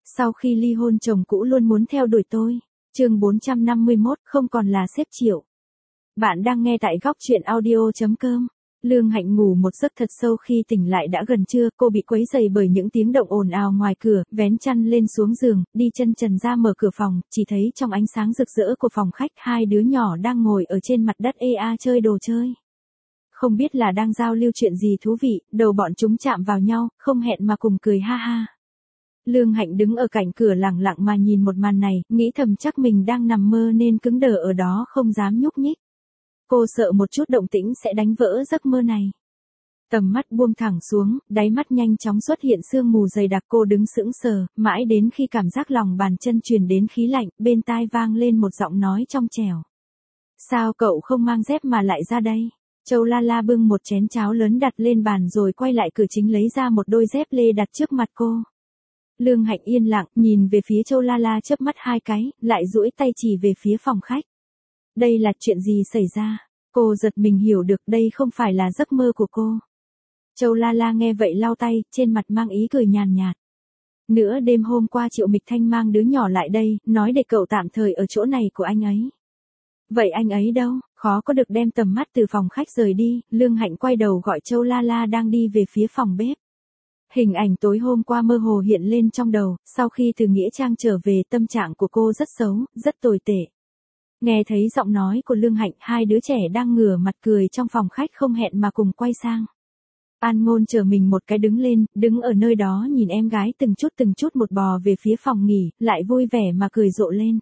Sau khi ly hôn chồng cũ luôn muốn theo đuổi tôi. Chương 451, không còn là sếp Triệu. Bạn đang nghe tại góc truyện audio.com. Lương Hạnh ngủ một giấc thật sâu, khi tỉnh lại đã gần trưa, cô bị quấy rầy bởi những tiếng động ồn ào ngoài cửa, vén chăn lên xuống giường, đi chân trần ra mở cửa phòng, chỉ thấy trong ánh sáng rực rỡ của phòng khách, hai đứa nhỏ đang ngồi ở trên mặt đất chơi đồ chơi. Không biết là đang giao lưu chuyện gì thú vị, đầu bọn chúng chạm vào nhau, không hẹn mà cùng cười ha ha. Lương Hạnh đứng ở cạnh cửa lặng lặng mà nhìn một màn này, nghĩ thầm chắc mình đang nằm mơ nên cứng đờ ở đó không dám nhúc nhích. Cô sợ một chút động tĩnh sẽ đánh vỡ giấc mơ này. Tầm mắt buông thẳng xuống, đáy mắt nhanh chóng xuất hiện sương mù dày đặc, cô đứng sững sờ, mãi đến khi cảm giác lòng bàn chân truyền đến khí lạnh, bên tai vang lên một giọng nói trong trẻo. Sao cậu không mang dép mà lại ra đây? Châu La La bưng một chén cháo lớn đặt lên bàn rồi quay lại cửa chính lấy ra một đôi dép lê đặt trước mặt cô. Lương Hạnh yên lặng, nhìn về phía Châu La La chớp mắt hai cái, lại duỗi tay chỉ về phía phòng khách. Đây là chuyện gì xảy ra? Cô giật mình hiểu được đây không phải là giấc mơ của cô. Châu La La nghe vậy lau tay, trên mặt mang ý cười nhàn nhạt. Nửa đêm hôm qua Triệu Mịch Thanh mang đứa nhỏ lại đây, nói để cậu tạm thời ở chỗ này của anh ấy. Vậy anh ấy đâu? Khó có được đem tầm mắt từ phòng khách rời đi, Lương Hạnh quay đầu gọi Châu La La đang đi về phía phòng bếp. Hình ảnh tối hôm qua mơ hồ hiện lên trong đầu, sau khi từ Nghĩa Trang trở về tâm trạng của cô rất xấu, rất tồi tệ. Nghe thấy giọng nói của Lương Hạnh, hai đứa trẻ đang ngửa mặt cười trong phòng khách không hẹn mà cùng quay sang. An Ngôn chờ mình một cái đứng lên, đứng ở nơi đó nhìn em gái từng chút một bò về phía phòng nghỉ, lại vui vẻ mà cười rộ lên.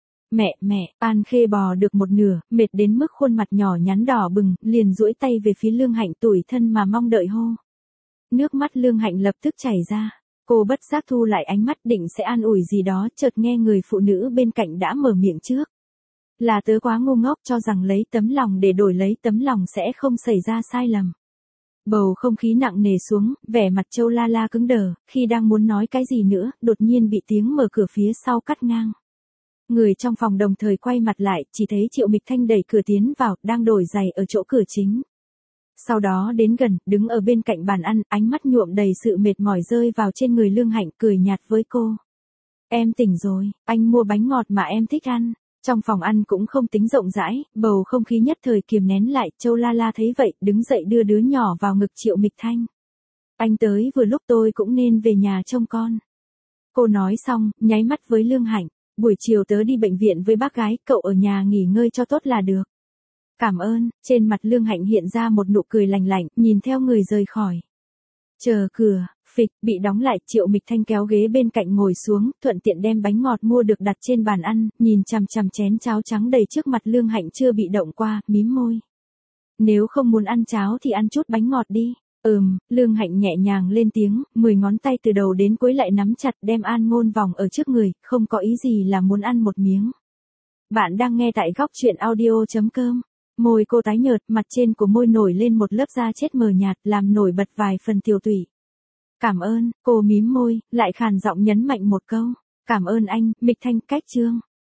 Mẹ, An Khê bò được một nửa, mệt đến mức khuôn mặt nhỏ nhắn đỏ bừng, liền duỗi tay về phía Lương Hạnh tủi thân mà mong đợi hô. Nước mắt Lương Hạnh lập tức chảy ra. Cô bất giác thu lại ánh mắt định sẽ an ủi gì đó, chợt nghe người phụ nữ bên cạnh đã mở miệng trước. Là tớ quá ngu ngốc cho rằng lấy tấm lòng để đổi lấy tấm lòng sẽ không xảy ra sai lầm. Bầu không khí nặng nề xuống, vẻ mặt Châu La La cứng đờ, khi đang muốn nói cái gì nữa, đột nhiên bị tiếng mở cửa phía sau cắt ngang. Người trong phòng đồng thời quay mặt lại, chỉ thấy Triệu Mịch Thanh đẩy cửa tiến vào, đang đổi giày ở chỗ cửa chính. Sau đó đến gần, đứng ở bên cạnh bàn ăn, ánh mắt nhuộm đầy sự mệt mỏi rơi vào trên người Lương Hạnh, cười nhạt với cô. Em tỉnh rồi, anh mua bánh ngọt mà em thích ăn. Trong phòng ăn cũng không tính rộng rãi, bầu không khí nhất thời kiềm nén lại, Châu La La thấy vậy, đứng dậy đưa đứa nhỏ vào ngực Triệu Mịch Thanh. Anh tới vừa lúc, tôi cũng nên về nhà trông con. Cô nói xong, nháy mắt với Lương Hạnh. Buổi chiều tớ đi bệnh viện với bác gái, cậu ở nhà nghỉ ngơi cho tốt là được. Cảm ơn, trên mặt Lương Hạnh hiện ra một nụ cười lành lạnh, nhìn theo người rời khỏi. Chờ cửa, phịch, bị đóng lại, Triệu Mịch Thanh kéo ghế bên cạnh ngồi xuống, thuận tiện đem bánh ngọt mua được đặt trên bàn ăn, nhìn chằm chằm chén cháo trắng đầy trước mặt Lương Hạnh chưa bị động qua, mím môi. Nếu không muốn ăn cháo thì ăn chút bánh ngọt đi. Lương Hạnh nhẹ nhàng lên tiếng, 10 ngón tay từ đầu đến cuối lại nắm chặt, đem An Ngôn vòng ở trước người, không có ý gì là muốn ăn một miếng. Bạn đang nghe tại góc truyện audio.com. Môi cô tái nhợt, mặt trên của môi nổi lên một lớp da chết mờ nhạt, làm nổi bật vài phần tiều tụy. Cảm ơn, cô mím môi, lại khàn giọng nhấn mạnh một câu. Cảm ơn anh, Mịch Thanh, cách chương.